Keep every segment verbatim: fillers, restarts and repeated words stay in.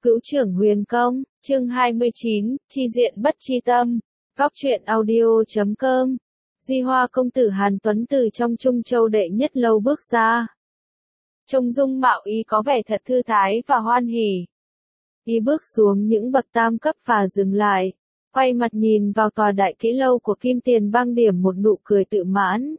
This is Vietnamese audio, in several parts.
Cữu trưởng huyền công, chương hai mươi chín, chi diện bất chi tâm. Góc truyện audio chấm com. Di Hoa công tử Hàn Tuấn từ trong Trung Châu đệ nhất lâu bước ra. Trông dung mạo y có vẻ thật thư thái và hoan hỉ. Y bước xuống những bậc tam cấp và dừng lại, quay mặt nhìn vào tòa đại kỹ lâu của Kim Tiền Bang điểm một nụ cười tự mãn.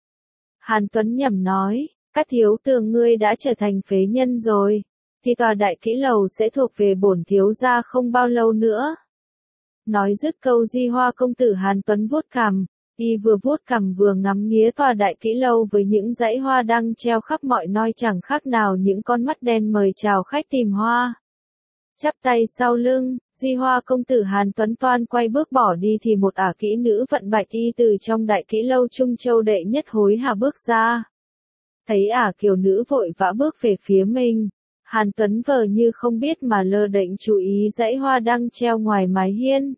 Hàn Tuấn nhẩm nói, các thiếu tường ngươi đã trở thành phế nhân rồi, thì tòa đại kỹ lầu sẽ thuộc về bổn thiếu gia không bao lâu nữa. Nói dứt câu Di Hoa công tử Hàn Tuấn vuốt cằm, y vừa vuốt cằm vừa ngắm nghía tòa đại kỹ lâu với những dãy hoa đăng treo khắp mọi nơi chẳng khác nào những con mắt đen mời chào khách tìm hoa. Chắp tay sau lưng, Di Hoa công tử Hàn Tuấn toan quay bước bỏ đi thì một ả kỹ nữ vận bạch y từ trong đại kỹ lâu Trung Châu đệ nhất hối hả bước ra. Thấy ả kiều nữ vội vã bước về phía mình, Hàn Tuấn vờ như không biết mà lơ đễnh chú ý dãy hoa đăng treo ngoài mái hiên.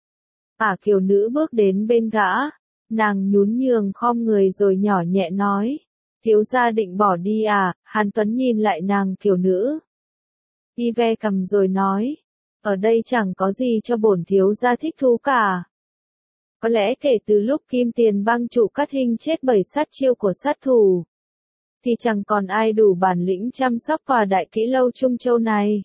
Ả kiều nữ bước đến bên gã, nàng nhún nhường khom người rồi nhỏ nhẹ nói, thiếu gia định bỏ đi à? Hàn Tuấn nhìn lại nàng kiều nữ. Y ve cằm rồi nói, ở đây chẳng có gì cho bổn thiếu gia thích thú cả. Có lẽ kể từ lúc Kim Tiền Bang chủ Cát Hinh chết bởi sát chiêu của sát thủ, thì chẳng còn ai đủ bản lĩnh chăm sóc tòa đại kỹ lâu Trung Châu này.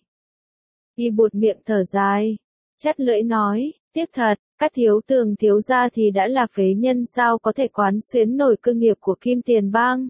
Y buột miệng thở dài, chắt lưỡi nói, tiếc thật, các thiếu tường thiếu gia thì đã là phế nhân sao có thể quán xuyến nổi cơ nghiệp của Kim Tiền Bang.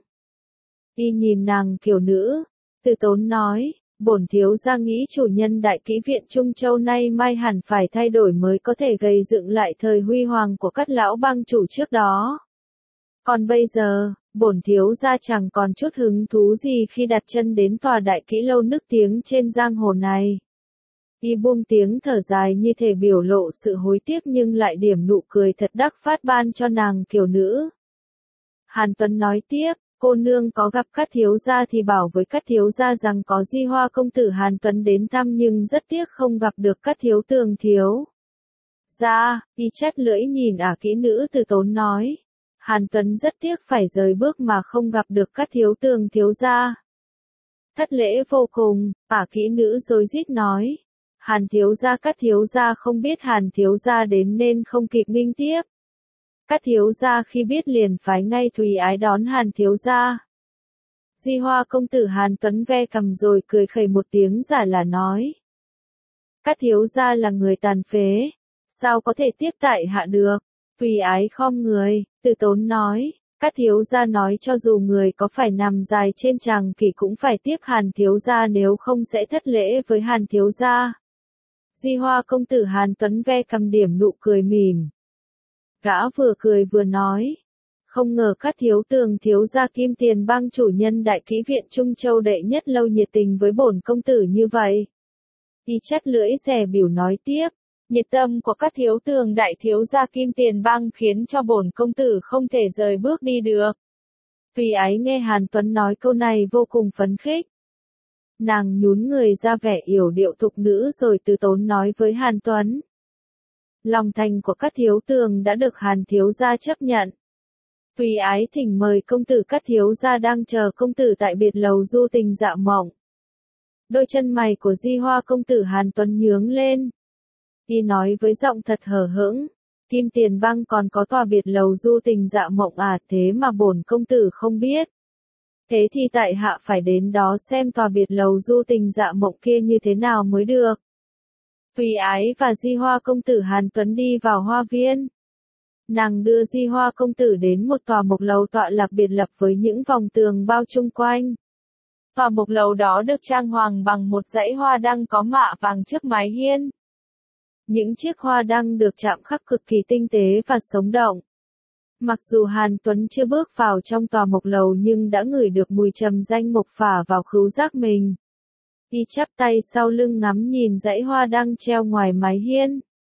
Y nhìn nàng kiều nữ, từ tốn nói, bổn thiếu gia nghĩ chủ nhân đại kỹ viện Trung Châu nay mai hẳn phải thay đổi mới có thể gây dựng lại thời huy hoàng của các lão bang chủ trước đó. Còn bây giờ, bổn thiếu gia chẳng còn chút hứng thú gì khi đặt chân đến tòa đại kỹ lâu nức tiếng trên giang hồ này. Y buông tiếng thở dài như thể biểu lộ sự hối tiếc nhưng lại điểm nụ cười thật đắc phát ban cho nàng kiều nữ. Hàn Tuấn nói tiếp, cô nương có gặp các thiếu gia thì bảo với các thiếu gia rằng có Di Hoa công tử Hàn Tuấn đến thăm nhưng rất tiếc không gặp được các thiếu tường thiếu gia. Y chét lưỡi nhìn ả kỹ nữ từ tốn nói, Hàn Tuấn rất tiếc phải rời bước mà không gặp được các thiếu tường thiếu gia. Thất lễ vô cùng, ả kỹ nữ rối rít nói, Hàn thiếu gia các thiếu gia không biết Hàn thiếu gia đến nên không kịp nghinh tiếp. Các thiếu gia khi biết liền phái ngay Thùy Ái đón Hàn thiếu gia. Di Hoa công tử Hàn Tuấn ve cằm rồi cười khẩy một tiếng giả là nói, các thiếu gia là người tàn phế, sao có thể tiếp tại hạ được. Thùy Ái khom người, từ tốn nói, các thiếu gia nói cho dù người có phải nằm dài trên tràng kỷ cũng phải tiếp Hàn thiếu gia nếu không sẽ thất lễ với Hàn thiếu gia. Di Hoa công tử Hàn Tuấn ve cằm điểm nụ cười mỉm. Gã vừa cười vừa nói, không ngờ các thiếu tường thiếu gia Kim Tiền Bang chủ nhân đại kỹ viện Trung Châu đệ nhất lâu nhiệt tình với bổn công tử như vậy. Y chắt lưỡi dè bỉu nói tiếp, nhiệt tâm của các thiếu tường đại thiếu gia Kim Tiền Bang khiến cho bổn công tử không thể rời bước đi được. Thùy Ái nghe Hàn Tuấn nói câu này vô cùng phấn khích. Nàng nhún người ra vẻ yểu điệu thục nữ rồi từ tốn nói với Hàn Tuấn. Lòng thành của các thiếu tường đã được Hàn thiếu gia chấp nhận. Thùy Ái thỉnh mời công tử các thiếu gia đang chờ công tử tại biệt lầu du tình dạ mộng. Đôi chân mày của Di Hoa công tử Hàn Tuấn nhướng lên. Y nói với giọng thật hờ hững, Kim Tiền Bang còn có tòa biệt lầu du tình dạ mộng à, thế mà bổn công tử không biết. Thế thì tại hạ phải đến đó xem tòa biệt lầu du tình dạ mộng kia như thế nào mới được. Thùy Ái và Di Hoa công tử Hàn Tuấn đi vào hoa viên. Nàng đưa Di Hoa công tử đến một tòa mộc lầu tọa lạc biệt lập với những vòng tường bao chung quanh. Tòa mộc lầu đó được trang hoàng bằng một dãy hoa đăng có mạ vàng trước mái hiên. Những chiếc hoa đăng được chạm khắc cực kỳ tinh tế và sống động. Mặc dù Hàn Tuấn chưa bước vào trong tòa mộc lầu nhưng đã ngửi được mùi trầm danh mộc phả vào khứu giác mình. Y chắp tay sau lưng ngắm nhìn dãy hoa đăng treo ngoài mái hiên.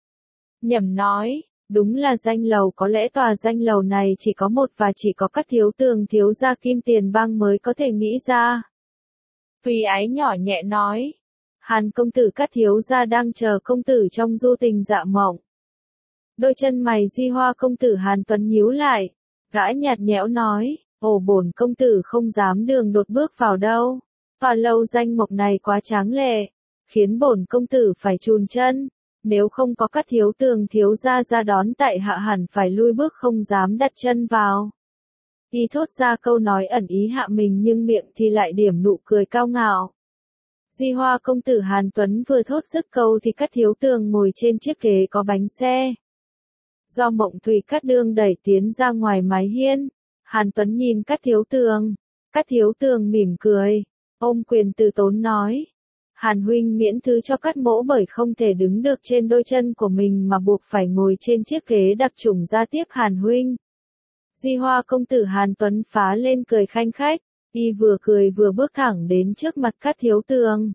Nhẩm nói, đúng là danh lầu, có lẽ tòa danh lầu này chỉ có một và chỉ có các thiếu tường thiếu gia Kim Tiền Bang mới có thể nghĩ ra. Thùy Ái nhỏ nhẹ nói, Hàn công tử các thiếu gia đang chờ công tử trong du tình dạ mộng. Đôi chân mày Di Hoa công tử Hàn Tuấn nhíu lại, gã nhạt nhẽo nói, ồ bổn công tử không dám đường đột bước vào đâu. Tòa lâu danh mộc này quá tráng lệ, khiến bổn công tử phải chùn chân, nếu không có Cát thiếu tường thiếu gia ra đón tại hạ hẳn phải lui bước không dám đặt chân vào. Y thốt ra câu nói ẩn ý hạ mình nhưng miệng thì lại điểm nụ cười cao ngạo. Di Hoa công tử Hàn Tuấn vừa thốt dứt câu thì Cát thiếu tường ngồi trên chiếc ghế có bánh xe. Do Mộng Thủy Cát đương đẩy tiến ra ngoài mái hiên, Hàn Tuấn nhìn Cát thiếu tường. Cát thiếu tường mỉm cười, ôm quyền từ tốn nói. Hàn huynh miễn thứ cho Cát mỗ bởi không thể đứng được trên đôi chân của mình mà buộc phải ngồi trên chiếc ghế đặc chủng ra tiếp Hàn huynh. Di Hoa công tử Hàn Tuấn phá lên cười khanh khách, y vừa cười vừa bước thẳng đến trước mặt Cát thiếu tường.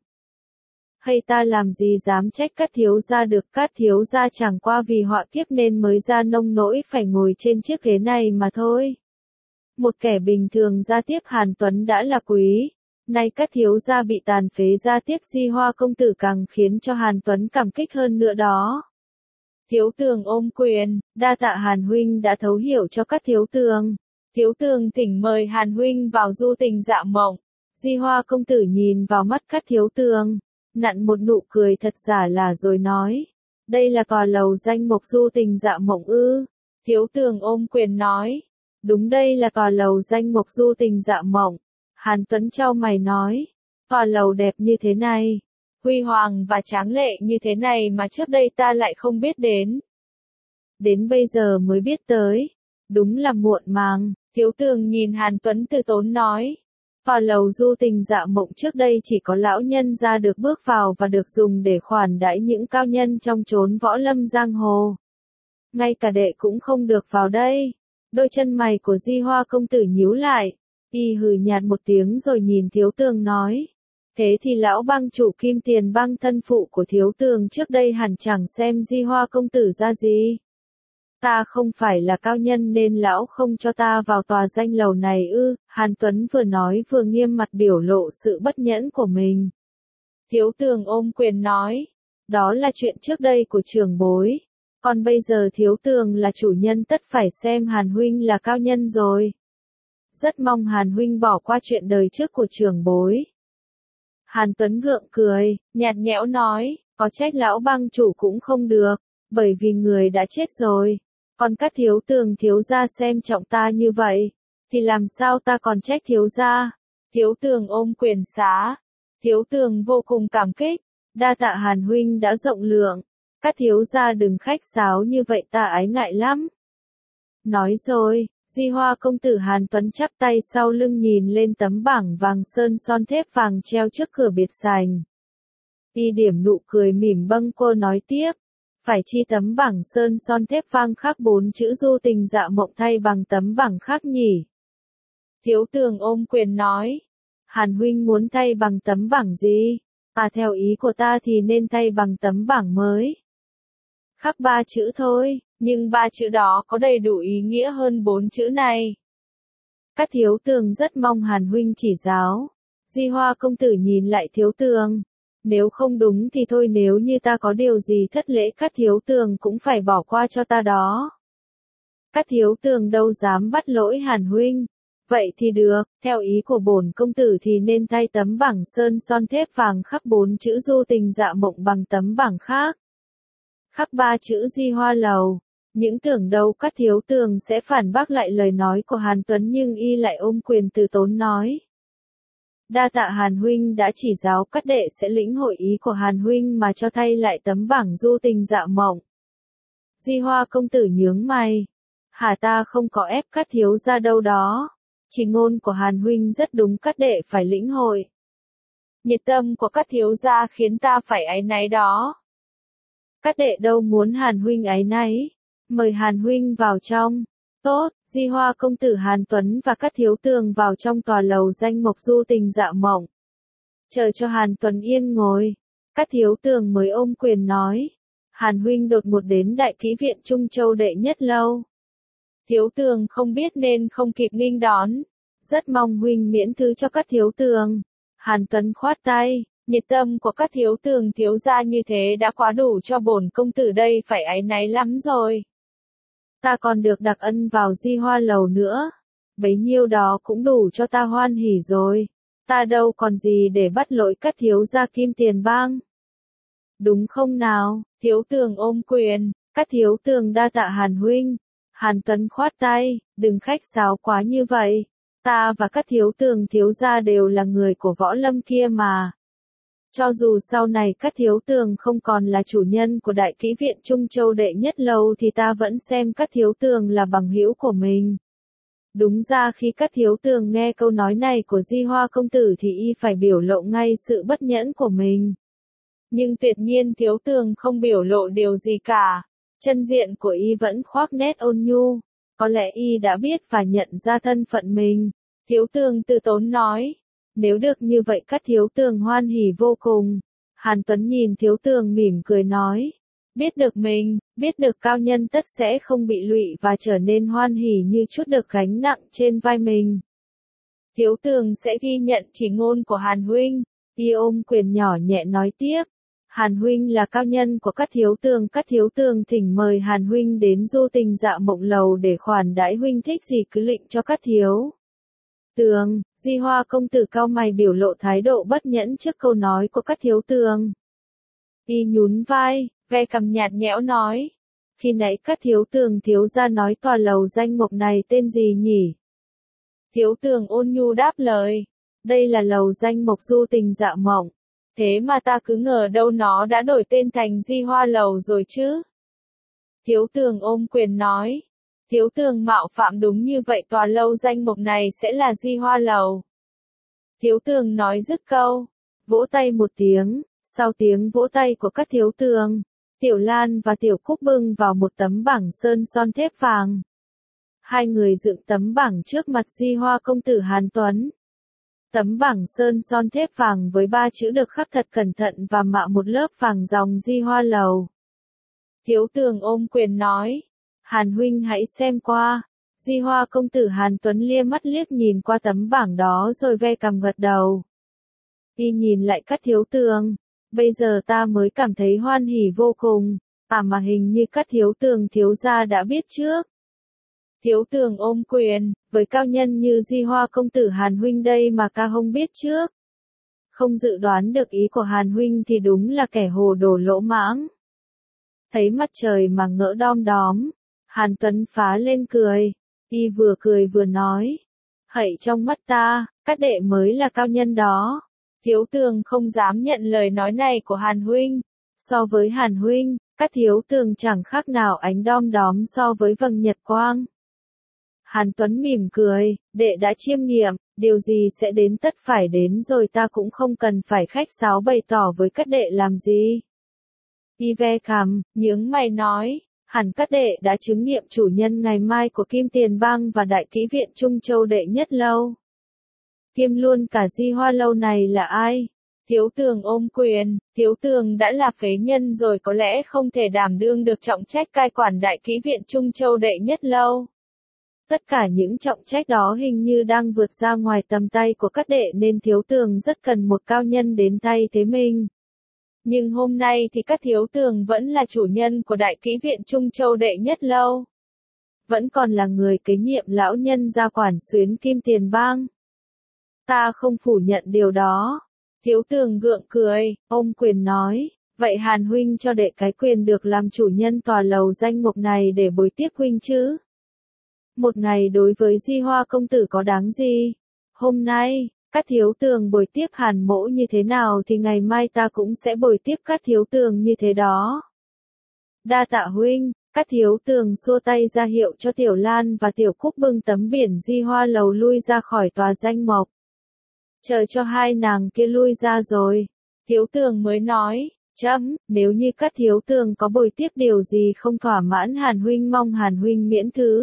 Hay ta làm gì dám trách Cát thiếu gia được, Cát thiếu gia chẳng qua vì họa kiếp nên mới ra nông nỗi phải ngồi trên chiếc ghế này mà thôi. Một kẻ bình thường ra tiếp Hàn Tuấn đã là quý, nay Cát thiếu gia bị tàn phế ra tiếp Di Hoa công tử càng khiến cho Hàn Tuấn cảm kích hơn nữa đó. Thiếu tường ôm quyền, đa tạ Hàn huynh đã thấu hiểu cho Cát thiếu tường. Thiếu tường thỉnh mời Hàn huynh vào du tình dạ mộng. Di Hoa công tử nhìn vào mắt Cát thiếu tường, nặn một nụ cười thật giả là rồi nói, đây là tòa lầu danh mục du tình dạ mộng ư? Thiếu tường ôm quyền nói, đúng, đây là tòa lầu danh mục du tình dạ mộng. Hàn Tuấn chau mày nói, tòa lầu đẹp như thế này, huy hoàng và tráng lệ như thế này mà trước đây ta lại không biết đến. Đến bây giờ mới biết tới, đúng là muộn màng. Thiếu tường nhìn Hàn Tuấn từ tốn nói, tòa lầu du tình dạ mộng trước đây chỉ có lão nhân ra được bước vào và được dùng để khoản đãi những cao nhân trong chốn võ lâm giang hồ. Ngay cả đệ cũng không được vào đây. Đôi chân mày của Di Hoa công tử nhíu lại, y hừ nhạt một tiếng rồi nhìn thiếu tường nói, thế thì lão bang chủ Kim Tiền Bang thân phụ của thiếu tường trước đây hẳn chẳng xem Di Hoa công tử ra gì. Ta không phải là cao nhân nên lão không cho ta vào tòa danh lầu này ư? Hàn Tuấn vừa nói vừa nghiêm mặt biểu lộ sự bất nhẫn của mình. Thiếu tường ôm quyền nói, đó là chuyện trước đây của trưởng bối, còn bây giờ thiếu tường là chủ nhân tất phải xem Hàn huynh là cao nhân rồi. Rất mong Hàn huynh bỏ qua chuyện đời trước của trưởng bối. Hàn Tuấn gượng cười, nhạt nhẽo nói, có trách lão bang chủ cũng không được, bởi vì người đã chết rồi. Còn các thiếu tường thiếu gia xem trọng ta như vậy, thì làm sao ta còn trách thiếu gia? Thiếu tường ôm quyền xá. Thiếu tường vô cùng cảm kích, đa tạ Hàn huynh đã rộng lượng. Các thiếu gia đừng khách sáo như vậy ta ái ngại lắm. Nói rồi, Di Hoa công tử Hàn Tuấn chắp tay sau lưng nhìn lên tấm bảng vàng sơn son thép vàng treo trước cửa biệt sành. Y điểm nụ cười mỉm bâng cô nói tiếp. Phải chi tấm bảng sơn son thép vang khắc bốn chữ du tình dạ mộng thay bằng tấm bảng khác nhỉ? Thiếu tường ôm quyền nói. Hàn huynh muốn thay bằng tấm bảng gì? À theo ý của ta thì nên thay bằng tấm bảng mới. Khắc ba chữ thôi, nhưng ba chữ đó có đầy đủ ý nghĩa hơn bốn chữ này. Các thiếu tường rất mong Hàn huynh chỉ giáo. Di Hoa công tử nhìn lại thiếu tường. Nếu không đúng thì thôi, nếu như ta có điều gì thất lễ Cát thiếu tường cũng phải bỏ qua cho ta đó. Cát thiếu tường đâu dám bắt lỗi Hàn huynh. Vậy thì được, theo ý của bổn công tử thì nên thay tấm bảng sơn son thép vàng khắc bốn chữ du tình dạ mộng bằng tấm bảng khác. Khắc ba chữ Di Hoa lầu. Những tưởng đâu Cát thiếu tường sẽ phản bác lại lời nói của Hàn Tuấn nhưng y lại ôm quyền từ tốn nói. Đa tạ Hàn huynh đã chỉ giáo, các đệ sẽ lĩnh hội ý của Hàn huynh mà cho thay lại tấm bảng du tình dạ mộng. Di Hoa công tử nhướng mày. Hả, ta không có ép Cát thiếu gia đâu đó. Chỉ ngôn của Hàn huynh rất đúng, các đệ phải lĩnh hội. Nhiệt tâm của Cát thiếu gia khiến ta phải áy náy đó. Các đệ đâu muốn Hàn huynh áy náy. Mời Hàn huynh vào trong. Tốt, Di Hoa công tử Hàn Tuấn và Cát thiếu tường vào trong tòa lầu danh mục du tình dạ mộng. Chờ cho Hàn Tuấn yên ngồi, Cát thiếu tường mới ôm quyền nói. Hàn huynh đột ngột đến đại kỹ viện Trung Châu đệ nhất lâu. Thiếu tường không biết nên không kịp nghênh đón. Rất mong huynh miễn thứ cho Cát thiếu tường. Hàn Tuấn khoát tay, nhiệt tâm của Cát thiếu tường thiếu gia như thế đã quá đủ cho bổn công tử đây phải áy náy lắm rồi. Ta còn được đặc ân vào Di Hoa lầu nữa. Bấy nhiêu đó cũng đủ cho ta hoan hỉ rồi. Ta đâu còn gì để bắt lỗi Cát thiếu gia Kim Tiền Bang. đúng không nào? Thiếu tường ôm quyền, các thiếu tường đa tạ Hàn huynh. Hàn Tuấn khoát tay, đừng khách sáo quá như vậy. Ta và các thiếu tường thiếu gia đều là người của võ lâm kia mà. Cho dù sau này các thiếu tường không còn là chủ nhân của đại kỹ viện Trung Châu đệ nhất lâu thì ta vẫn xem các thiếu tường là bằng hữu của mình. Đúng ra khi các thiếu tường nghe câu nói này của Di Hoa công tử thì y phải biểu lộ ngay sự bất nhẫn của mình. Nhưng tuyệt nhiên thiếu tường không biểu lộ điều gì cả. Chân diện của y vẫn khoác nét ôn nhu. Có lẽ y đã biết và nhận ra thân phận mình. Thiếu tường từ tốn nói. Nếu được như vậy các thiếu tường hoan hỉ vô cùng. Hàn Tuấn nhìn thiếu tường mỉm cười nói. Biết được mình, biết được cao nhân tất sẽ không bị lụy và trở nên hoan hỉ như chút được gánh nặng trên vai mình. Thiếu tường sẽ ghi nhận chỉ ngôn của Hàn huynh. Y ôm quyền nhỏ nhẹ nói tiếp. Hàn huynh là cao nhân của các thiếu tường, các thiếu tường thỉnh mời Hàn huynh đến Du Tình Dạ Mộng lầu để khoản đãi huynh thích gì cứ lệnh cho các thiếu tường. Di Hoa công tử cao mày biểu lộ thái độ bất nhẫn trước câu nói của các thiếu tường. Y nhún vai, ve cằm nhạt nhẽo nói. Khi nãy các thiếu tường thiếu gia nói tòa lầu danh mục này tên gì nhỉ? Thiếu tường ôn nhu đáp lời. Đây là lầu danh mục Du Tình Dạ Mộng. Thế mà ta cứ ngờ đâu nó đã đổi tên thành Di Hoa lầu rồi chứ. Thiếu tường ôm quyền nói. Thiếu tường mạo phạm đúng như vậy tòa lâu danh mục này sẽ là Di Hoa lầu. Thiếu tường nói dứt câu. Vỗ tay một tiếng. Sau tiếng vỗ tay của các thiếu tường, Tiểu Lan và Tiểu Cúc bưng vào một tấm bảng sơn son thép vàng. Hai người dựng tấm bảng trước mặt Di Hoa công tử Hàn Tuấn. Tấm bảng sơn son thép vàng với ba chữ được khắc thật cẩn thận và mạ một lớp vàng dòng Di Hoa lầu. Thiếu tường ôm quyền nói. Hàn huynh hãy xem qua. Di Hoa công tử Hàn Tuấn lia mắt liếc nhìn qua tấm bảng đó rồi ve cằm gật đầu. Y nhìn lại các thiếu tường. Bây giờ ta mới cảm thấy hoan hỉ vô cùng. À mà hình như các thiếu tường thiếu gia đã biết trước. Thiếu tường ôm quyền, với cao nhân như Di Hoa công tử Hàn huynh đây mà ca không biết trước. Không dự đoán được ý của Hàn huynh thì đúng là kẻ hồ đồ lỗ mãng. Thấy mặt trời mà ngỡ đom đóm, Hàn Tuấn phá lên cười. Y vừa cười vừa nói. Hãy trong mắt ta, các đệ mới là cao nhân đó. Thiếu tường không dám nhận lời nói này của Hàn huynh. So với Hàn huynh, các thiếu tường chẳng khác nào ánh đom đóm so với vầng nhật quang. Hàn Tuấn mỉm cười, đệ đã chiêm nghiệm, điều gì sẽ đến tất phải đến rồi ta cũng không cần phải khách sáo bày tỏ với các đệ làm gì. Y ve cằm, nhướng mày nói, hẳn các đệ đã chứng nghiệm chủ nhân ngày mai của Kim Tiền Bang và Đại Kỹ Viện Trung Châu đệ nhất lâu. Kiêm luôn cả Di Hoa lâu này là ai? Thiếu tường ôm quyền, thiếu tường đã là phế nhân rồi có lẽ không thể đảm đương được trọng trách cai quản Đại Kỹ Viện Trung Châu đệ nhất lâu. Tất cả những trọng trách đó hình như đang vượt ra ngoài tầm tay của các đệ nên thiếu tường rất cần một cao nhân đến thay thế mình. Nhưng hôm nay thì các thiếu tường vẫn là chủ nhân của Đại Kỹ Viện Trung Châu đệ nhất lâu. Vẫn còn là người kế nhiệm lão nhân gia quản xuyến Kim Tiền Bang. Ta không phủ nhận điều đó. Thiếu tường gượng cười, ôm quyền nói, vậy Hàn huynh cho đệ cái quyền được làm chủ nhân tòa lầu danh mục này để bồi tiếp huynh chứ? Một ngày đối với Di Hoa công tử có đáng gì? Hôm nay, các thiếu tường bồi tiếp Hàn mỗ như thế nào thì ngày mai ta cũng sẽ bồi tiếp các thiếu tường như thế đó. Đa tạ huynh, các thiếu tường xua tay ra hiệu cho Tiểu Lan và Tiểu Cúc bưng tấm biển Di Hoa lầu lui ra khỏi tòa danh mục. Chờ cho hai nàng kia lui ra rồi, thiếu tường mới nói, chấm, nếu như các thiếu tường có bồi tiếp điều gì không thỏa mãn Hàn huynh mong Hàn huynh miễn thứ.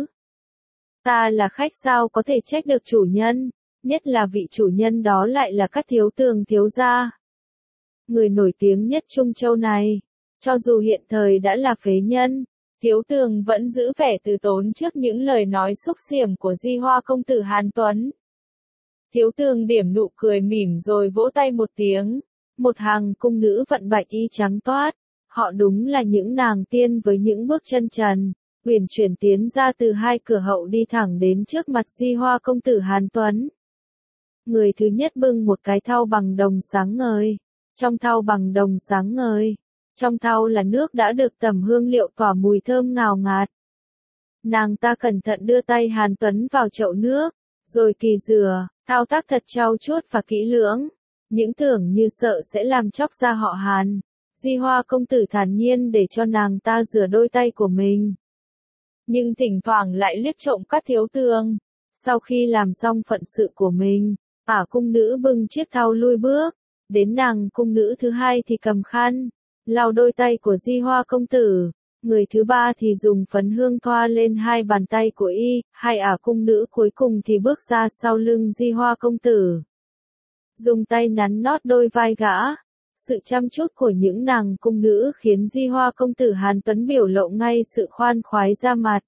Ta là khách sao có thể trách được chủ nhân, nhất là vị chủ nhân đó lại là các thiếu tường thiếu gia. Người nổi tiếng nhất Trung Châu này, cho dù hiện thời đã là phế nhân, thiếu tường vẫn giữ vẻ từ tốn trước những lời nói xúc xỉm của Di Hoa công tử Hàn Tuấn. Thiếu tường điểm nụ cười mỉm rồi vỗ tay một tiếng, một hàng cung nữ vận bạch y trắng toát, họ đúng là những nàng tiên với những bước chân trần, uyển chuyển tiến ra từ hai cửa hậu đi thẳng đến trước mặt Di Hoa công tử Hàn Tuấn. Người thứ nhất bưng một cái thau bằng đồng sáng ngời, trong thau bằng đồng sáng ngời, Trong thau là nước đã được tẩm hương liệu tỏa mùi thơm ngào ngạt. Nàng ta cẩn thận đưa tay Hàn Tuấn vào chậu nước, rồi kỳ rửa, thao tác thật trau chuốt và kỹ lưỡng. Những tưởng như sợ sẽ làm chóc da họ Hàn, Di Hoa công tử thản nhiên để cho nàng ta rửa đôi tay của mình. Nhưng thỉnh thoảng lại liếc trộm Cát Thiếu Tường. Sau khi làm xong phận sự của mình, ả cung nữ bưng chiếc thau lui bước, đến nàng cung nữ thứ hai thì cầm khăn, lau đôi tay của Di Hoa công tử. Người thứ ba thì dùng phấn hương thoa lên hai bàn tay của y, hai ả cung nữ cuối cùng thì bước ra sau lưng Di Hoa công tử. Dùng tay nắn nót đôi vai gã. Sự chăm chút của những nàng cung nữ khiến Di Hoa công tử Hàn Tuấn biểu lộ ngay sự khoan khoái ra mặt.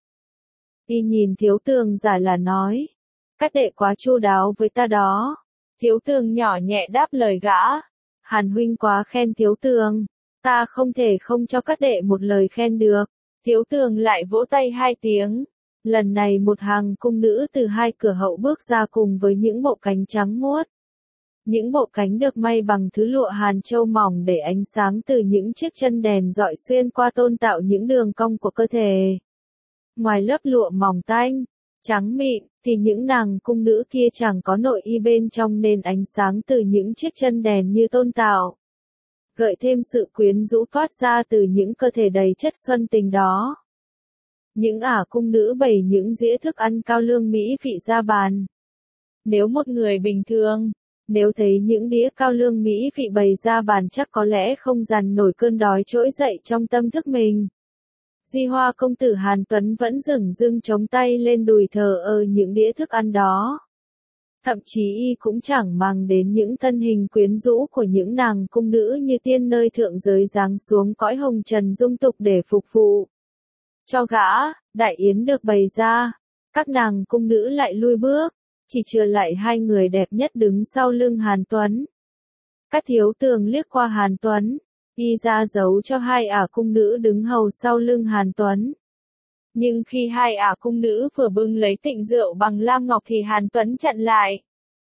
Y nhìn Thiếu Tường giả là nói, các đệ quá chu đáo với ta đó. Thiếu Tường nhỏ nhẹ đáp lời gã, Hàn huynh quá khen Thiếu Tường, ta không thể không cho các đệ một lời khen được. Thiếu Tường lại vỗ tay hai tiếng. Lần này một hàng cung nữ từ hai cửa hậu bước ra cùng với những bộ cánh trắng muốt. Những bộ cánh được may bằng thứ lụa Hàn Châu mỏng để ánh sáng từ những chiếc chân đèn rọi xuyên qua tôn tạo những đường cong của cơ thể. Ngoài lớp lụa mỏng tanh, trắng mịn, thì những nàng cung nữ kia chẳng có nội y bên trong nên ánh sáng từ những chiếc chân đèn như tôn tạo. Gợi thêm sự quyến rũ toát ra từ những cơ thể đầy chất xuân tình đó. Những ả cung nữ bày những dĩa thức ăn cao lương mỹ vị ra bàn. Nếu một người bình thường, nếu thấy những đĩa cao lương mỹ vị bày ra bàn chắc có lẽ không dằn nổi cơn đói trỗi dậy trong tâm thức mình. Di Hoa công tử Hàn Tuấn vẫn dửng dưng chống tay lên đùi thờ ơ những đĩa thức ăn đó. Thậm chí y cũng chẳng màng đến những thân hình quyến rũ của những nàng cung nữ như tiên nơi thượng giới giáng xuống cõi hồng trần dung tục để phục vụ cho gã. Đại yến được bày ra, các nàng cung nữ lại lui bước, chỉ chừa lại hai người đẹp nhất đứng sau lưng Hàn Tuấn. Cát Thiếu Tường liếc qua Hàn Tuấn, y ra dấu cho hai ả cung nữ đứng hầu sau lưng Hàn Tuấn. Nhưng khi hai ả cung nữ vừa bưng lấy tịnh rượu bằng lam ngọc thì Hàn Tuấn chặn lại.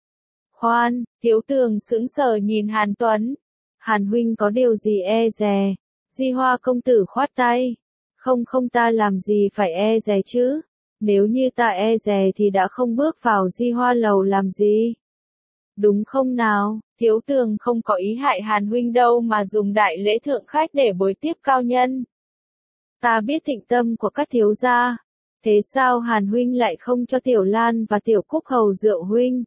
Khoan, Thiếu Tường sững sờ nhìn Hàn Tuấn. Hàn huynh có điều gì e dè? Di Hoa công tử khoát tay. Không không ta làm gì phải e dè chứ? Nếu như ta e dè thì đã không bước vào Di Hoa lầu làm gì? Đúng không nào? Thiếu Tường không có ý hại Hàn huynh đâu mà dùng đại lễ thượng khách để bồi tiếp cao nhân. Ta biết thịnh tâm của các thiếu gia. Thế sao Hàn huynh lại không cho Tiểu Lan và Tiểu Cúc hầu rượu huynh?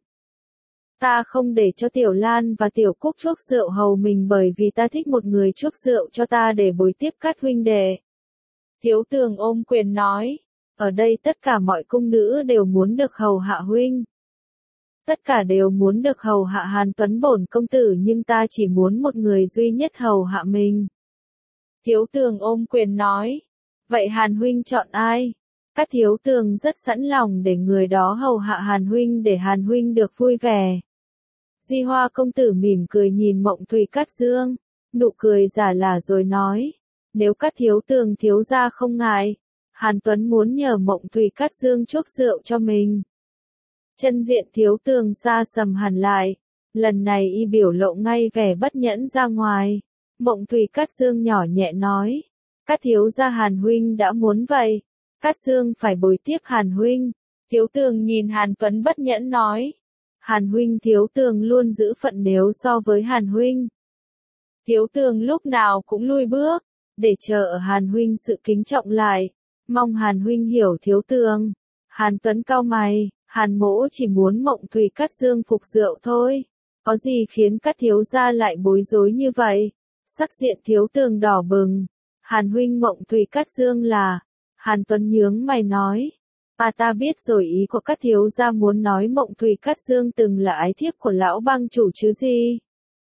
Ta không để cho Tiểu Lan và Tiểu Cúc chuốc rượu hầu mình bởi vì ta thích một người chuốc rượu cho ta để bồi tiếp các huynh đệ. Thiếu Tường ôm quyền nói, ở đây tất cả mọi cung nữ đều muốn được hầu hạ huynh. Tất cả đều muốn được hầu hạ Hàn Tuấn bổn công tử nhưng ta chỉ muốn một người duy nhất hầu hạ mình. Thiếu Tường ôm quyền nói, vậy Hàn huynh chọn ai? Các Thiếu Tường rất sẵn lòng để người đó hầu hạ Hàn huynh để Hàn huynh được vui vẻ. Di Hoa công tử mỉm cười nhìn Mộng Thủy Cát Dương, nụ cười giả lả rồi nói, nếu các Thiếu Tường thiếu gia không ngại, Hàn Tuấn muốn nhờ Mộng Thủy Cát Dương chuốc rượu cho mình. Chân diện Thiếu Tường xa sầm hẳn lại, lần này y biểu lộ ngay vẻ bất nhẫn ra ngoài. Mộng Thủy Cát Dương nhỏ nhẹ nói, các thiếu gia Hàn huynh đã muốn vậy, Cát Dương phải bồi tiếp Hàn huynh. Thiếu Tường nhìn Hàn Tuấn bất nhẫn nói, Hàn huynh Thiếu Tường luôn giữ phận nếu so với Hàn huynh. Thiếu Tường lúc nào cũng lui bước, để chờ ở Hàn huynh sự kính trọng lại, mong Hàn huynh hiểu Thiếu Tường. Hàn Tuấn cau mày, Hàn mỗ chỉ muốn Mộng Thủy Cát Dương phục rượu thôi, có gì khiến các thiếu gia lại bối rối như vậy? Sắc diện Thiếu Tường đỏ bừng, Hàn huynh Mộng Thủy Cát Dương là, Hàn Tuấn nhướng mày nói, à ta biết rồi ý của các thiếu gia muốn nói Mộng Thủy Cát Dương từng là ái thiếp của lão bang chủ chứ gì.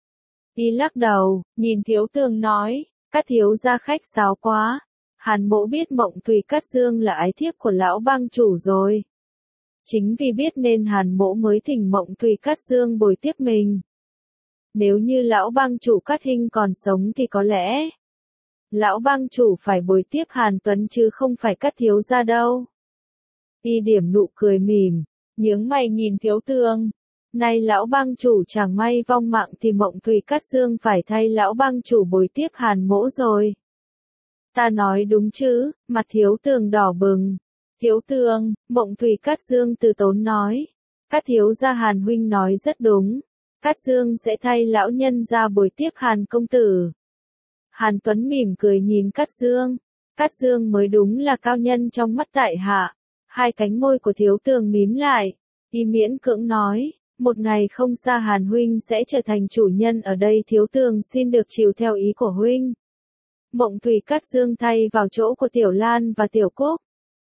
Y lắc đầu, nhìn Thiếu Tường nói, các thiếu gia khách sáo quá, Hàn mỗ biết Mộng Thủy Cát Dương là ái thiếp của lão bang chủ rồi. Chính vì biết nên Hàn mỗ mới thỉnh Mộng Thủy Cát Dương bồi tiếp mình. Nếu như lão bang chủ Cát Hinh còn sống thì có lẽ lão bang chủ phải bồi tiếp Hàn Tuấn chứ không phải các thiếu gia đâu. Y điểm nụ cười mỉm, nhướng mày nhìn Thiếu Tường. Nay lão bang chủ chẳng may vong mạng thì Mộng Thủy Cát Dương phải thay lão bang chủ bồi tiếp Hàn Mỗ rồi. Ta nói đúng chứ, mặt Thiếu Tường đỏ bừng. Thiếu Tường, Mộng Thủy Cát Dương từ tốn nói. Các thiếu gia Hàn huynh nói rất đúng. Cát Dương sẽ thay lão nhân ra bồi tiếp Hàn công tử. Hàn Tuấn mỉm cười nhìn Cát Dương. Cát Dương mới đúng là cao nhân trong mắt tại hạ. Hai cánh môi của Thiếu Tường mím lại. Y miễn cưỡng nói, một ngày không xa Hàn huynh sẽ trở thành chủ nhân ở đây. Thiếu Tường xin được chiều theo ý của huynh. Mộng Thủy Cát Dương thay vào chỗ của Tiểu Lan và Tiểu Cúc.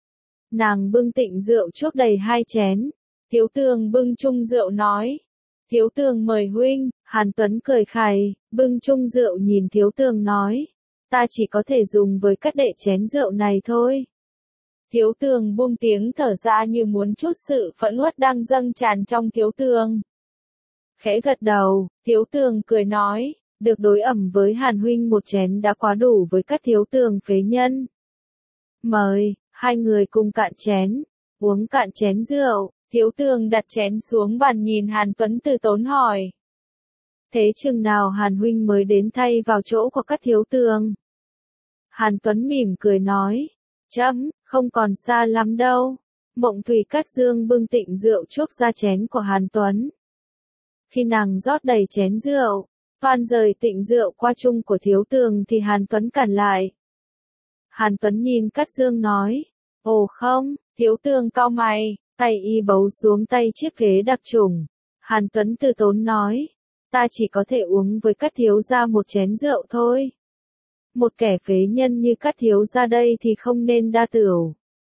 Nàng bưng tịnh rượu chuốc đầy hai chén. Thiếu Tường bưng chung rượu nói. Thiếu Tường mời huynh. Hàn Tuấn cười khài, bưng chung rượu nhìn Thiếu Tường nói. Ta chỉ có thể dùng với các đệ chén rượu này thôi. Thiếu Tường buông tiếng thở ra như muốn chút sự phẫn uất đang dâng tràn trong Thiếu Tường. Khẽ gật đầu, Thiếu Tường cười nói, được đối ẩm với Hàn huynh một chén đã quá đủ với các Thiếu Tường phế nhân. Mời, hai người cùng cạn chén, uống cạn chén rượu. Thiếu Tường đặt chén xuống bàn nhìn Hàn Tuấn từ tốn hỏi. Thế chừng nào Hàn huynh mới đến thay vào chỗ của các Thiếu Tường? Hàn Tuấn mỉm cười nói. Chấm, không còn xa lắm đâu. Mộng Thủy Cát Dương bưng tịnh rượu chuốc ra chén của Hàn Tuấn. Khi nàng rót đầy chén rượu, toan rời tịnh rượu qua chung của Thiếu Tường thì Hàn Tuấn cản lại. Hàn Tuấn nhìn Cát Dương nói. Ồ không, Thiếu Tường cau mày. Tay y bấu xuống tay chiếc ghế đặc trùng. Hàn Tuấn từ tốn nói. Ta chỉ có thể uống với các thiếu gia một chén rượu thôi. Một kẻ phế nhân như các thiếu gia đây thì không nên đa tửu.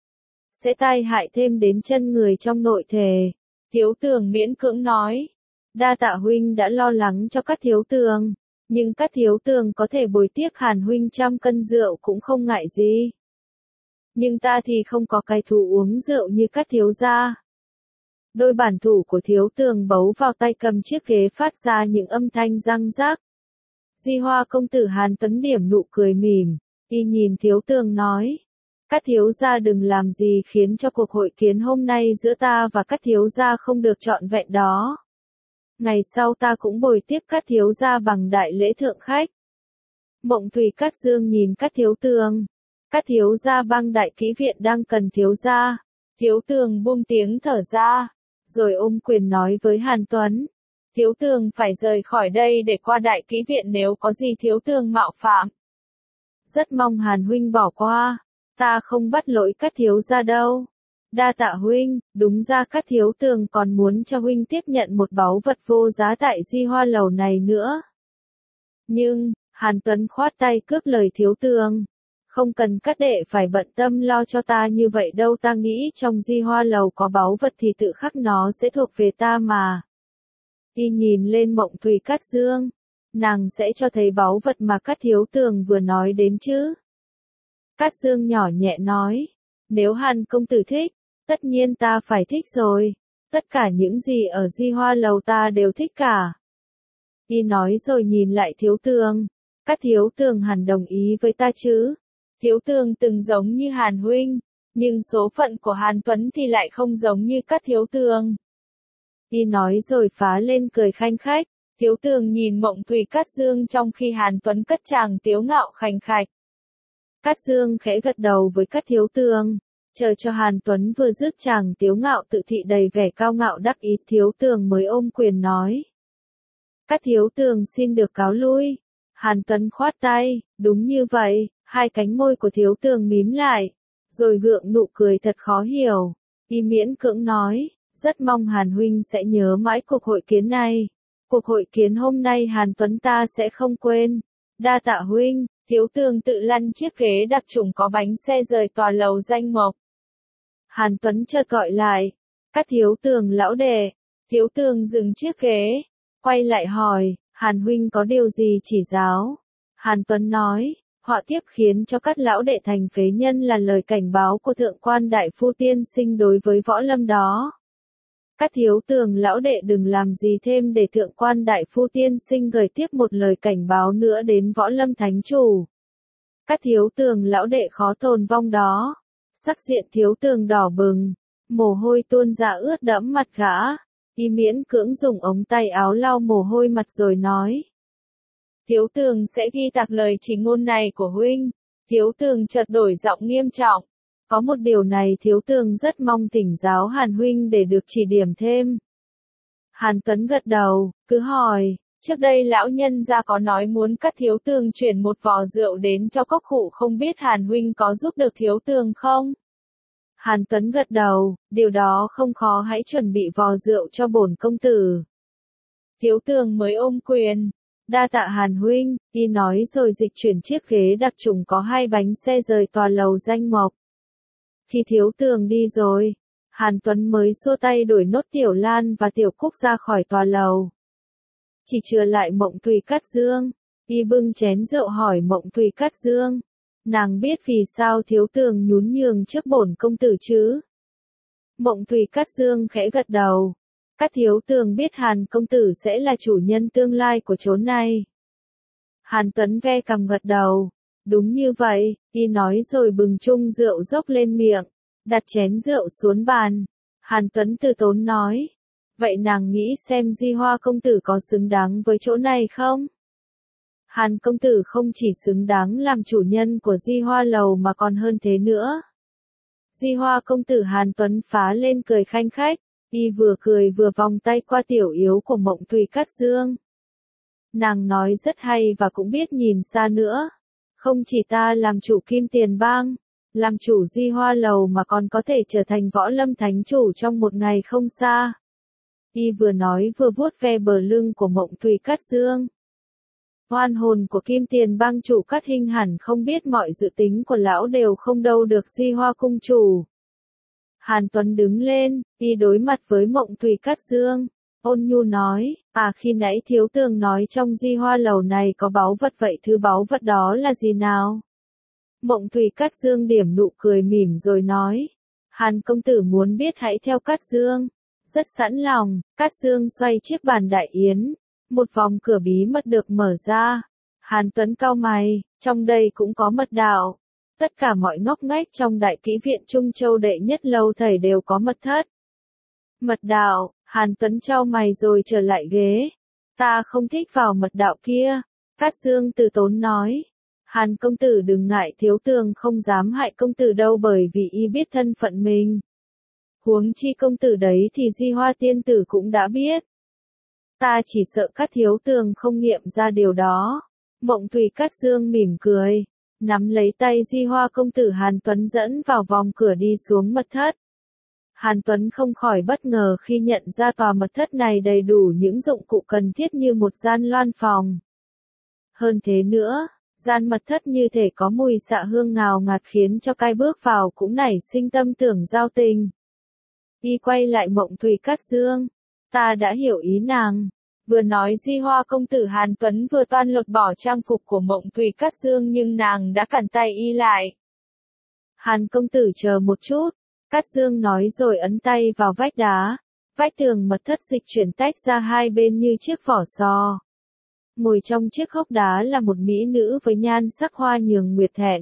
Sẽ tai hại thêm đến chân người trong nội thể. Thiếu Tường miễn cưỡng nói. Đa tạ huynh đã lo lắng cho các Thiếu Tường. Nhưng các Thiếu Tường có thể bồi tiếp Hàn huynh trăm cân rượu cũng không ngại gì. Nhưng ta thì không có cái thú uống rượu như các thiếu gia. Đôi bản thủ của Thiếu Tường bấu vào tay cầm chiếc ghế phát ra những âm thanh răng rác. Di Hoa công tử Hàn Tuấn điểm nụ cười mỉm, y nhìn Thiếu Tường nói. Các thiếu gia đừng làm gì khiến cho cuộc hội kiến hôm nay giữa ta và các thiếu gia không được trọn vẹn đó. Ngày sau ta cũng bồi tiếp các thiếu gia bằng đại lễ thượng khách. Mộng Thủy Cát Dương nhìn các Thiếu Tường. Các thiếu gia bang đại kỹ viện đang cần thiếu gia. Thiếu Tường buông tiếng thở ra, rồi ôm quyền nói với Hàn Tuấn. Thiếu Tường phải rời khỏi đây để qua đại kỹ viện nếu có gì Thiếu Tường mạo phạm. Rất mong Hàn huynh bỏ qua, ta không bắt lỗi các thiếu gia đâu. Đa tạ huynh, đúng ra các Thiếu Tường còn muốn cho huynh tiếp nhận một báu vật vô giá tại Di Hoa lầu này nữa. Nhưng, Hàn Tuấn khoát tay cướp lời Thiếu Tường. Không cần các đệ phải bận tâm lo cho ta như vậy đâu, ta nghĩ trong Di Hoa lầu có báu vật thì tự khắc nó sẽ thuộc về ta mà. Y nhìn lên Mộng Thủy Cát Dương, nàng sẽ cho thấy báu vật mà các Thiếu Tường vừa nói đến chứ. Cát Dương nhỏ nhẹ nói, nếu Hàn công tử thích, tất nhiên ta phải thích rồi, tất cả những gì ở Di Hoa lầu ta đều thích cả. Y nói rồi nhìn lại Thiếu Tường, các Thiếu Tường hẳn đồng ý với ta chứ. Thiếu Tường từng giống như Hàn huynh, nhưng số phận của Hàn Tuấn thì lại không giống như các Thiếu Tường. Y nói rồi phá lên cười khanh khách. Thiếu Tường nhìn Mộng Thủy Cát Dương trong khi Hàn Tuấn cất chàng tiếu ngạo khành khạch. Cát Dương khẽ gật đầu với các Thiếu Tường, chờ cho Hàn Tuấn vừa dứt chàng tiếu ngạo tự thị đầy vẻ cao ngạo đắc ý, Thiếu Tường mới ôm quyền nói. Các Thiếu Tường xin được cáo lui. Hàn Tuấn khoát tay, đúng như vậy. Hai cánh môi của Thiếu Tường mím lại, rồi gượng nụ cười thật khó hiểu. Y miễn cưỡng nói, rất mong Hàn huynh sẽ nhớ mãi cuộc hội kiến này. Cuộc hội kiến hôm nay Hàn Tuấn ta sẽ không quên. Đa tạ huynh. Thiếu Tường tự lăn chiếc ghế đặc trùng có bánh xe rời tòa lầu danh mộc. Hàn Tuấn chợt gọi lại. Các Thiếu Tường lão đệ. Thiếu Tường dừng chiếc ghế, quay lại hỏi, Hàn huynh có điều gì chỉ giáo? Hàn Tuấn nói. Họa tiếp khiến cho các lão đệ thành phế nhân là lời cảnh báo của thượng quan đại phu tiên sinh đối với võ lâm đó. Các Thiếu Tường lão đệ đừng làm gì thêm để thượng quan đại phu tiên sinh gửi tiếp một lời cảnh báo nữa đến võ lâm thánh chủ. Các Thiếu Tường lão đệ khó tồn vong đó. Sắc diện Thiếu Tường đỏ bừng, mồ hôi tuôn ra ướt đẫm mặt gã. Y miễn cưỡng dùng ống tay áo lau mồ hôi mặt rồi nói. Thiếu tường sẽ ghi tạc lời chỉ ngôn này của huynh. Thiếu tường chợt đổi giọng nghiêm trọng. Có một điều này thiếu tường rất mong thỉnh giáo Hàn huynh để được chỉ điểm thêm. Hàn Tuấn gật đầu, cứ hỏi, trước đây lão nhân gia có nói muốn cắt thiếu tường chuyển một vò rượu đến cho cốc khụ, không biết Hàn huynh có giúp được thiếu tường không? Hàn Tuấn gật đầu, điều đó không khó, hãy chuẩn bị vò rượu cho bổn công tử. Thiếu tường mới ôm quyền. Đa tạ Hàn huynh, y nói rồi dịch chuyển chiếc ghế đặc trùng có hai bánh xe rời tòa lầu danh mộc. Khi thiếu tường đi rồi, Hàn Tuấn mới xua tay đuổi nốt Tiểu Lan và Tiểu Cúc ra khỏi tòa lầu. Chỉ chừa lại Mộng Thùy Cát Dương, y bưng chén rượu hỏi Mộng Thùy Cát Dương. Nàng biết vì sao thiếu tường nhún nhường trước bổn công tử chứ? Mộng Thùy Cát Dương khẽ gật đầu. Các thiếu tường biết Hàn công tử sẽ là chủ nhân tương lai của chốn này. Hàn Tuấn ve cằm gật đầu. Đúng như vậy, y nói rồi bừng chung rượu dốc lên miệng, đặt chén rượu xuống bàn. Hàn Tuấn từ tốn nói. Vậy nàng nghĩ xem Di Hoa công tử có xứng đáng với chỗ này không? Hàn công tử không chỉ xứng đáng làm chủ nhân của Di Hoa lầu mà còn hơn thế nữa. Di Hoa công tử Hàn Tuấn phá lên cười khanh khách, y vừa cười vừa vòng tay qua tiểu yếu của Mộng Thùy Cát Dương. Nàng nói rất hay và cũng biết nhìn xa nữa. Không chỉ ta làm chủ Kim Tiền Bang, làm chủ Di Hoa lầu mà còn có thể trở thành võ lâm thánh chủ trong một ngày không xa. Y vừa nói vừa vuốt ve bờ lưng của Mộng Thùy Cát Dương. Oan hồn của Kim Tiền Bang chủ Cát Hinh hẳn không biết mọi dự tính của lão đều không đâu được Di Hoa cung chủ. Hàn Tuấn đứng lên, y đối mặt với Mộng Thùy Cát Dương, ôn nhu nói, à khi nãy thiếu tường nói trong Di Hoa lầu này có báu vật, vậy thứ báu vật đó là gì nào? Mộng Thùy Cát Dương điểm nụ cười mỉm rồi nói, Hàn công tử muốn biết hãy theo Cát Dương. Rất sẵn lòng, Cát Dương xoay chiếc bàn đại yến, một vòng cửa bí mật được mở ra. Hàn Tuấn cau mày, trong đây cũng có mật đạo. Tất cả mọi ngóc ngách trong đại kỹ viện Trung Châu đệ nhất lâu thầy đều có mật thất. Mật đạo, Hàn Tuấn chau mày rồi trở lại ghế. Ta không thích vào mật đạo kia. Cát Dương từ tốn nói. Hàn công tử đừng ngại, thiếu tường không dám hại công tử đâu, bởi vì y biết thân phận mình. Huống chi công tử đấy thì Di Hoa tiên tử cũng đã biết. Ta chỉ sợ các thiếu tường không nghiệm ra điều đó. Mộng Thùy Cát Dương mỉm cười, nắm lấy tay Di Hoa công tử Hàn Tuấn dẫn vào vòng cửa đi xuống mật thất. Hàn Tuấn không khỏi bất ngờ khi nhận ra tòa mật thất này đầy đủ những dụng cụ cần thiết như một gian loan phòng. Hơn thế nữa, gian mật thất như thể có mùi xạ hương ngào ngạt khiến cho cai bước vào cũng nảy sinh tâm tưởng giao tình. Y quay lại Mộng Thùy Cát Dương. Ta đã hiểu ý nàng. Vừa nói Di Hoa công tử Hàn Tuấn vừa toan lột bỏ trang phục của Mộng Thùy Cát Dương nhưng nàng đã cản tay y lại. Hàn công tử chờ một chút. Cát Dương nói rồi ấn tay vào vách đá. Vách tường mật thất dịch chuyển tách ra hai bên như chiếc vỏ sò. Ngồi trong chiếc hốc đá là một mỹ nữ với nhan sắc hoa nhường nguyệt thẹn.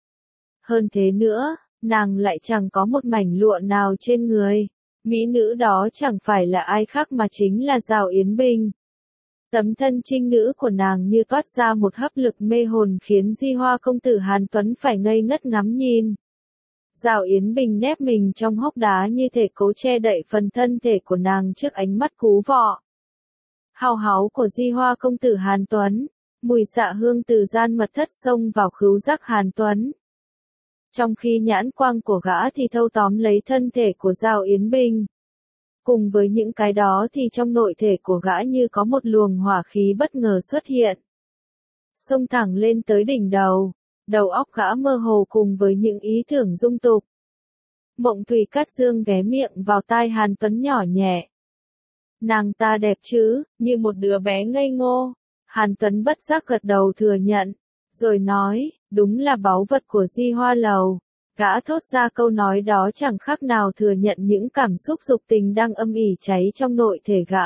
Hơn thế nữa, nàng lại chẳng có một mảnh lụa nào trên người. Mỹ nữ đó chẳng phải là ai khác mà chính là Giào Yến Bình. Tấm thân trinh nữ của nàng như toát ra một hấp lực mê hồn khiến Di Hoa công tử Hàn Tuấn phải ngây ngất ngắm nhìn. Giào Yến Bình nép mình trong hốc đá như thể cố che đậy phần thân thể của nàng trước ánh mắt cú vọ hào háo của Di Hoa công tử Hàn Tuấn. Mùi xạ hương từ gian mật thất xông vào khứu giác Hàn Tuấn. Trong khi nhãn quang của gã thì thâu tóm lấy thân thể của Giào Yến Bình. Cùng với những cái đó thì trong nội thể của gã như có một luồng hỏa khí bất ngờ xuất hiện. Xông thẳng lên tới đỉnh đầu, đầu óc gã mơ hồ cùng với những ý tưởng dung tục. Mộng Thùy Cát Dương ghé miệng vào tai Hàn Tuấn nhỏ nhẹ. Nàng ta đẹp chứ, như một đứa bé ngây ngô. Hàn Tuấn bất giác gật đầu thừa nhận, rồi nói, đúng là báu vật của Di Hoa lầu. Gã thốt ra câu nói đó chẳng khác nào thừa nhận những cảm xúc dục tình đang âm ỉ cháy trong nội thể gã.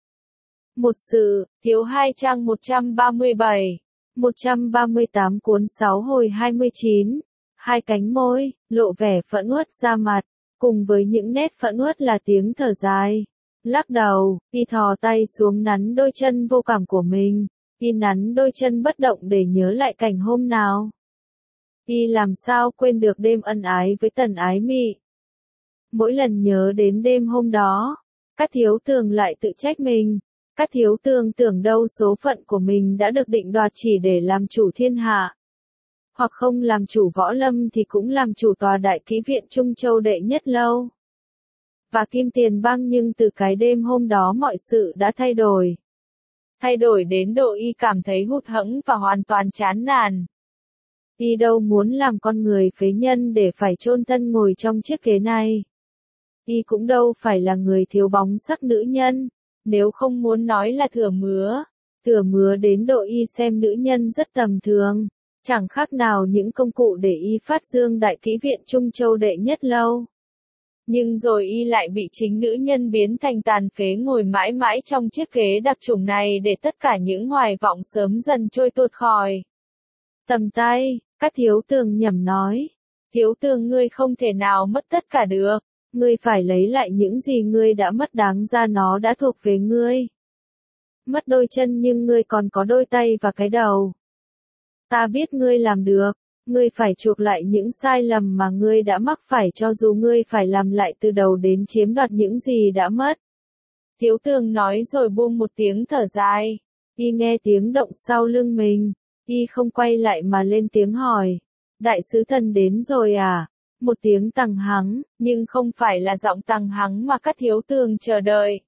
Một sự, thiếu hai trang một trăm ba mươi bảy, một trăm ba mươi tám cuốn sáu hồi hai mươi chín. Hai cánh môi, lộ vẻ phẫn uất ra mặt, cùng với những nét phẫn uất là tiếng thở dài. Lắc đầu, y thò tay xuống nắn đôi chân vô cảm của mình, y nắn đôi chân bất động để nhớ lại cảnh hôm nào. Y làm sao quên được đêm ân ái với Tần Ái Mị. Mỗi lần nhớ đến đêm hôm đó, Cát Thiếu Tường lại tự trách mình. Cát Thiếu Tường tưởng đâu số phận của mình đã được định đoạt chỉ để làm chủ thiên hạ. Hoặc không làm chủ võ lâm thì cũng làm chủ tòa đại kỹ viện Trung Châu đệ nhất lâu. Và Kim Tiền Bang, nhưng từ cái đêm hôm đó mọi sự đã thay đổi. Thay đổi đến độ y cảm thấy hụt hẫng và hoàn toàn chán nản. Y đâu muốn làm con người phế nhân để phải chôn thân ngồi trong chiếc ghế này. Y cũng đâu phải là người thiếu bóng sắc nữ nhân, nếu không muốn nói là thừa mứa. Thừa mứa đến độ y xem nữ nhân rất tầm thường, chẳng khác nào những công cụ để y phát dương đại kỹ viện Trung Châu đệ nhất lâu. Nhưng rồi y lại bị chính nữ nhân biến thành tàn phế ngồi mãi mãi trong chiếc ghế đặc chủng này để tất cả những hoài vọng sớm dần trôi tuột khỏi tầm tay. Cát Thiếu Tường nhẩm nói, Thiếu Tường, ngươi không thể nào mất tất cả được, ngươi phải lấy lại những gì ngươi đã mất, đáng ra nó đã thuộc về ngươi. Mất đôi chân nhưng ngươi còn có đôi tay và cái đầu. Ta biết ngươi làm được, ngươi phải chuộc lại những sai lầm mà ngươi đã mắc phải, cho dù ngươi phải làm lại từ đầu đến chiếm đoạt những gì đã mất. Thiếu Tường nói rồi buông một tiếng thở dài. Y nghe tiếng động sau lưng mình, y không quay lại mà lên tiếng hỏi, đại sứ thần đến rồi à? Một tiếng tằng hắng, nhưng không phải là giọng tằng hắng mà Cát Thiếu Tường chờ đợi.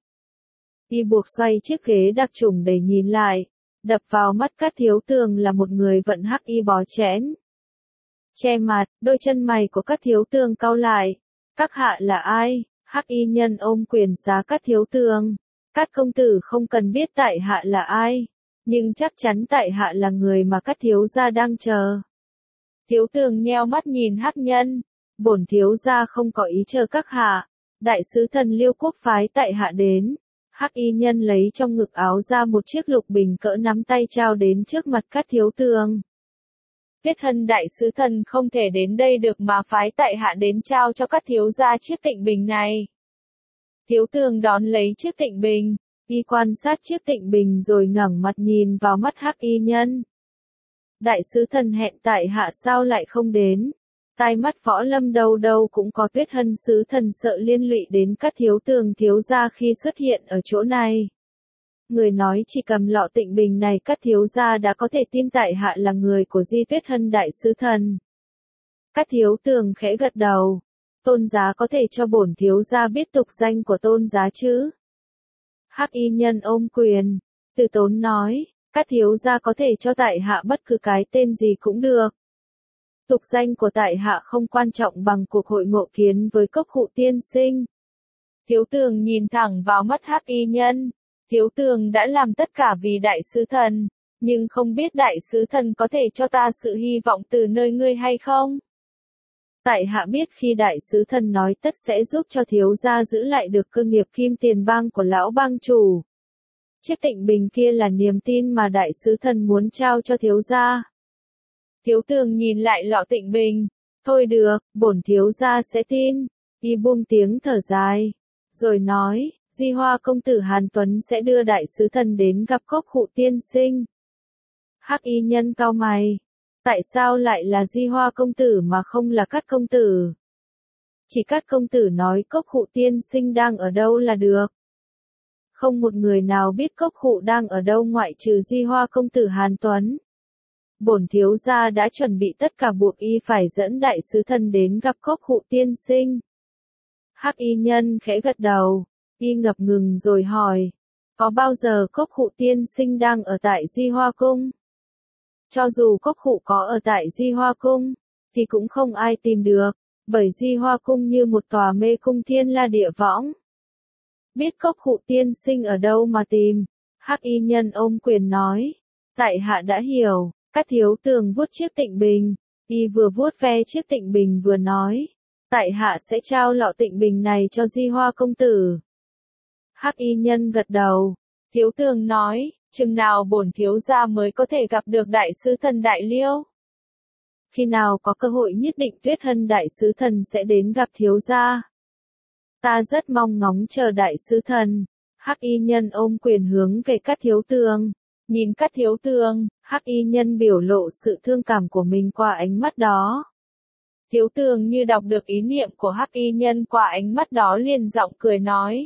Y buộc xoay chiếc ghế đặc chủng để nhìn lại, đập vào mắt Cát Thiếu Tường là một người vận hắc y bó chẽn. Che mặt, đôi chân mày của Cát Thiếu Tường cau lại. Các hạ là ai? Hắc y nhân ôm quyền giá Cát Thiếu Tường. Cát công tử không cần biết tại hạ là ai, nhưng chắc chắn tại hạ là người mà Cát thiếu gia đang chờ. Thiếu Tường nheo mắt nhìn hắc nhân, bổn thiếu gia không có ý chờ các hạ, đại sứ thần Liêu quốc phái tại hạ đến. Hắc y nhân lấy trong ngực áo ra một chiếc lục bình cỡ nắm tay trao đến trước mặt Cát Thiếu Tường. Tuyết Hân đại sứ thần không thể đến đây được mà phái tại hạ đến trao cho Cát thiếu gia chiếc tịnh bình này. Thiếu Tường đón lấy chiếc tịnh bình, y quan sát chiếc tịnh bình rồi ngẩng mặt nhìn vào mắt hắc y nhân. Đại sứ thần hẹn tại hạ sao lại không đến? Tai mắt võ lâm đâu đâu cũng có Tuyết Hân sứ thần sợ liên lụy đến Cát Thiếu Tường thiếu gia khi xuất hiện ở chỗ này. Người nói chỉ cầm lọ tịnh bình này Cát thiếu gia đã có thể tin tại hạ là người của Di Tuyết Hân đại sứ thần. Cát Thiếu Tường khẽ gật đầu. Tôn giá có thể cho bổn thiếu gia biết tục danh của tôn giá chứ? Hắc y nhân ôm quyền, từ tốn nói, Cát thiếu gia có thể cho tại hạ bất cứ cái tên gì cũng được. Tục danh của tại hạ không quan trọng bằng cuộc hội ngộ kiến với Cốc Khụ tiên sinh. Thiếu Tường nhìn thẳng vào mắt hắc y nhân. Thiếu Tường đã làm tất cả vì đại sứ thần, nhưng không biết đại sứ thần có thể cho ta sự hy vọng từ nơi ngươi hay không? Tại hạ biết khi đại sứ thần nói tất sẽ giúp cho thiếu gia giữ lại được cơ nghiệp Kim Tiền Bang của lão bang chủ. Chiếc tịnh bình kia là niềm tin mà đại sứ thần muốn trao cho thiếu gia. Thiếu Tường nhìn lại lọ tịnh bình. Thôi được, bổn thiếu gia sẽ tin. Y buông tiếng thở dài, rồi nói, Di Hoa công tử Hàn Tuấn sẽ đưa đại sứ thần đến gặp Cốc Khụ tiên sinh. Hắc y nhân cau mày. Tại sao lại là Di Hoa công tử mà không là Cát công tử? Chỉ Cát công tử nói Cốc Khụ tiên sinh đang ở đâu là được. Không một người nào biết Cốc Khụ đang ở đâu ngoại trừ Di Hoa công tử Hàn Tuấn. Bổn thiếu gia đã chuẩn bị tất cả buộc y phải dẫn đại sứ thần đến gặp Cốc Khụ tiên sinh. Hắc y nhân khẽ gật đầu, y ngập ngừng rồi hỏi, có bao giờ Cốc Khụ tiên sinh đang ở tại Di Hoa cung? Cho dù Cốc Khụ có ở tại Di Hoa cung, thì cũng không ai tìm được, bởi Di Hoa cung như một tòa mê cung thiên la địa võng. Biết Cốc Khụ tiên sinh ở đâu mà tìm? Hắc y nhân ôm quyền nói, tại hạ đã hiểu. Cát Thiếu Tường vuốt chiếc tịnh bình, y vừa vuốt ve chiếc tịnh bình vừa nói, tại hạ sẽ trao lọ tịnh bình này cho Di Hoa công tử. Hắc y nhân gật đầu. Thiếu Tường nói, chừng nào bổn thiếu gia mới có thể gặp được đại sứ thần Đại Liêu? Khi nào có cơ hội nhất định Tuyết Hân đại sứ thần sẽ đến gặp thiếu gia. Ta rất mong ngóng chờ đại sứ thần. Hắc y nhân ôm quyền hướng về Cát Thiếu Tường. Nhìn Cát Thiếu Tường, Hắc y nhân biểu lộ sự thương cảm của mình qua ánh mắt đó. Thiếu Tường như đọc được ý niệm của Hắc y nhân qua ánh mắt đó liền giọng cười nói.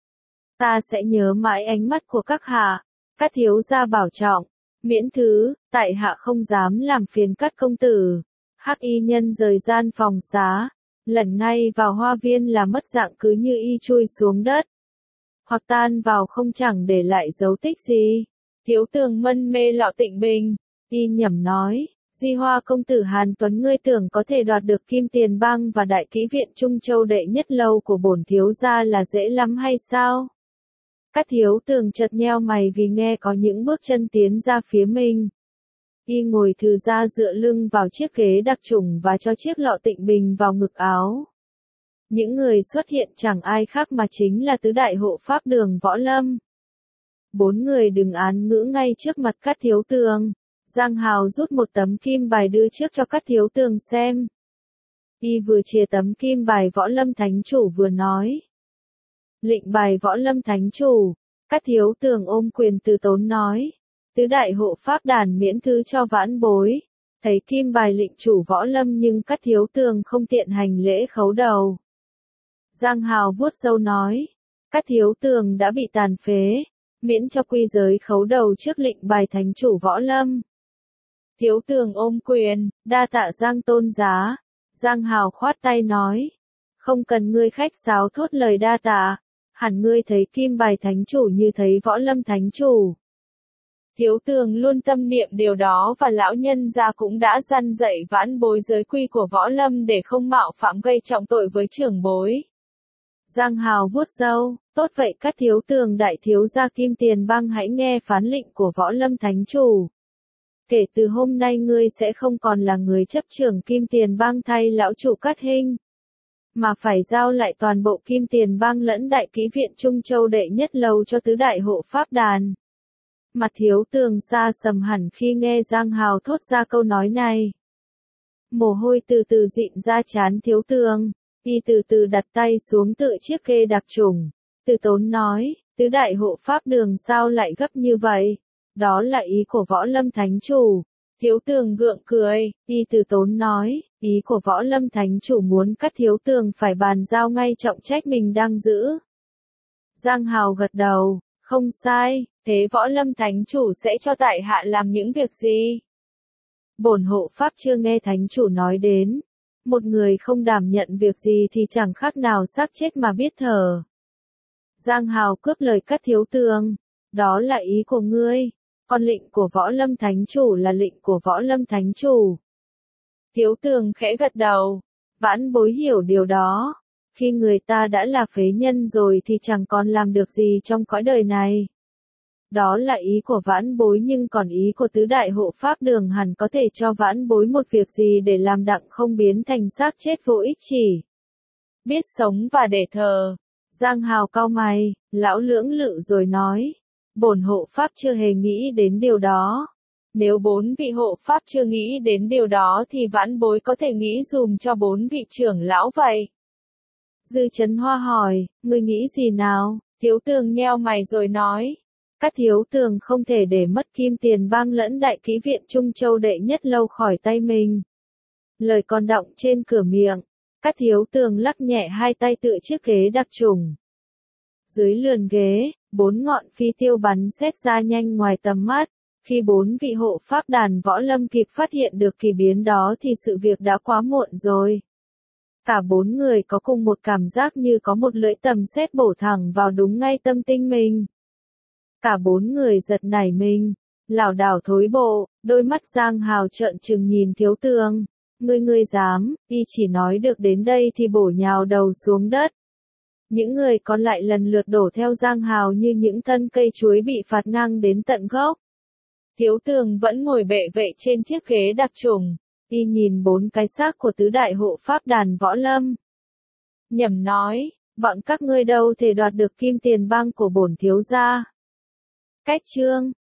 Ta sẽ nhớ mãi ánh mắt của các hạ, Cát thiếu gia bảo trọng, miễn thứ, tại hạ không dám làm phiền Cát công tử. Hắc y nhân rời gian phòng xá, lẩn ngay vào hoa viên là mất dạng cứ như y chui xuống đất. Hoặc tan vào không chẳng để lại dấu tích gì. Thiếu Tường mân mê lọ Tịnh Bình, y nhẩm nói, Di Hoa công tử Hàn Tuấn ngươi tưởng có thể đoạt được Kim Tiền Bang và Đại Kỹ viện Trung Châu đệ nhất lâu của bổn thiếu gia là dễ lắm hay sao? Cát Thiếu Tường chợt nheo mày vì nghe có những bước chân tiến ra phía mình. Y ngồi thư ra dựa lưng vào chiếc ghế đặc trùng và cho chiếc lọ Tịnh Bình vào ngực áo. Những người xuất hiện chẳng ai khác mà chính là tứ đại hộ pháp Đường Võ Lâm. Bốn người đứng án ngữ ngay trước mặt Cát Thiếu Tường. Giang Hào rút một tấm kim bài đưa trước cho Cát Thiếu Tường xem. Y vừa chìa tấm kim bài Võ Lâm Thánh Chủ vừa nói. Lệnh bài Võ Lâm Thánh Chủ. Cát Thiếu Tường ôm quyền từ tốn nói. Tứ đại hộ pháp đàn miễn thứ cho vãn bối. Thấy kim bài lệnh chủ Võ Lâm nhưng Cát Thiếu Tường không tiện hành lễ khấu đầu. Giang Hào vuốt râu nói. Cát Thiếu Tường đã bị tàn phế. Miễn cho quy giới khấu đầu trước lệnh bài Thánh Chủ Võ Lâm. Thiếu Tường ôm quyền, đa tạ Giang tôn giá. Giang Hào khoát tay nói. Không cần ngươi khách sáo thốt lời đa tạ. Hẳn ngươi thấy kim bài Thánh Chủ như thấy Võ Lâm Thánh Chủ. Thiếu Tường luôn tâm niệm điều đó và lão nhân gia cũng đã răn dạy vãn bối giới quy của Võ Lâm để không mạo phạm gây trọng tội với trưởng bối. Giang Hào vuốt râu, tốt vậy Cát Thiếu Tường đại thiếu gia Kim Tiền Bang hãy nghe phán lệnh của Võ Lâm Thánh Chủ. Kể từ hôm nay ngươi sẽ không còn là người chấp trưởng Kim Tiền Bang thay lão chủ Cát Hinh, mà phải giao lại toàn bộ Kim Tiền Bang lẫn Đại Kỹ viện Trung Châu đệ nhất lâu cho tứ đại hộ pháp đàn. Mặt Thiếu Tường xa sầm hẳn khi nghe Giang Hào thốt ra câu nói này. Mồ hôi từ từ dịn ra trán Thiếu Tường, y từ từ đặt tay xuống tựa chiếc kê đặc trùng, từ tốn nói, tứ đại hộ pháp Đường sao lại gấp như vậy, đó là ý của Võ Lâm Thánh Chủ. Thiếu Tường gượng cười, y từ tốn nói, ý của Võ Lâm Thánh Chủ muốn Cát Thiếu Tường phải bàn giao ngay trọng trách mình đang giữ. Giang Hào gật đầu, không sai, thế Võ Lâm Thánh Chủ sẽ cho tại hạ làm những việc gì? Bổn hộ pháp chưa nghe Thánh Chủ nói đến. Một người không đảm nhận việc gì thì chẳng khác nào xác chết mà biết thở. Giang Hào cướp lời Cát Thiếu Tường. Đó là ý của ngươi. Còn lệnh của Võ Lâm Thánh Chủ là lệnh của Võ Lâm Thánh Chủ. Thiếu Tường khẽ gật đầu. Vãn bối hiểu điều đó. Khi người ta đã là phế nhân rồi thì chẳng còn làm được gì trong cõi đời này. Đó là ý của vãn bối nhưng còn ý của tứ đại hộ pháp Đường hẳn có thể cho vãn bối một việc gì để làm đặng không biến thành xác chết vô ích chỉ. Biết sống và để thờ. Giang Hào cau mày, lão lưỡng lự rồi nói. Bổn hộ pháp chưa hề nghĩ đến điều đó. Nếu bốn vị hộ pháp chưa nghĩ đến điều đó thì vãn bối có thể nghĩ dùm cho bốn vị trưởng lão vậy. Dư Chấn Hoa hỏi, ngươi nghĩ gì nào? Thiếu Tường nheo mày rồi nói. Cát Thiếu Tường không thể để mất Kim Tiền Bang lẫn Đại Kỹ viện Trung Châu đệ nhất lâu khỏi tay mình. Lời còn đọng trên cửa miệng. Cát Thiếu Tường lắc nhẹ hai tay tựa chiếc ghế đặc trùng. Dưới lườn ghế, bốn ngọn phi tiêu bắn xét ra nhanh ngoài tầm mắt. Khi bốn vị hộ pháp đàn Võ Lâm kịp phát hiện được kỳ biến đó thì sự việc đã quá muộn rồi. Cả bốn người có cùng một cảm giác như có một lưỡi tầm sét bổ thẳng vào đúng ngay tâm tinh mình. Cả bốn người giật nảy mình, lảo đảo thối bộ, đôi mắt Giang Hào trợn trừng nhìn Thiếu Tường. Ngươi ngươi dám, y chỉ nói được đến đây thì bổ nhào đầu xuống đất. Những người còn lại lần lượt đổ theo Giang Hào như những thân cây chuối bị phạt ngang đến tận gốc. Thiếu Tường vẫn ngồi bệ vệ trên chiếc ghế đặc trùng, y nhìn bốn cái xác của tứ đại hộ pháp đàn Võ Lâm. Nhẩm nói, bọn các ngươi đâu thể đoạt được Kim Tiền Bang của bổn thiếu gia. Cách chương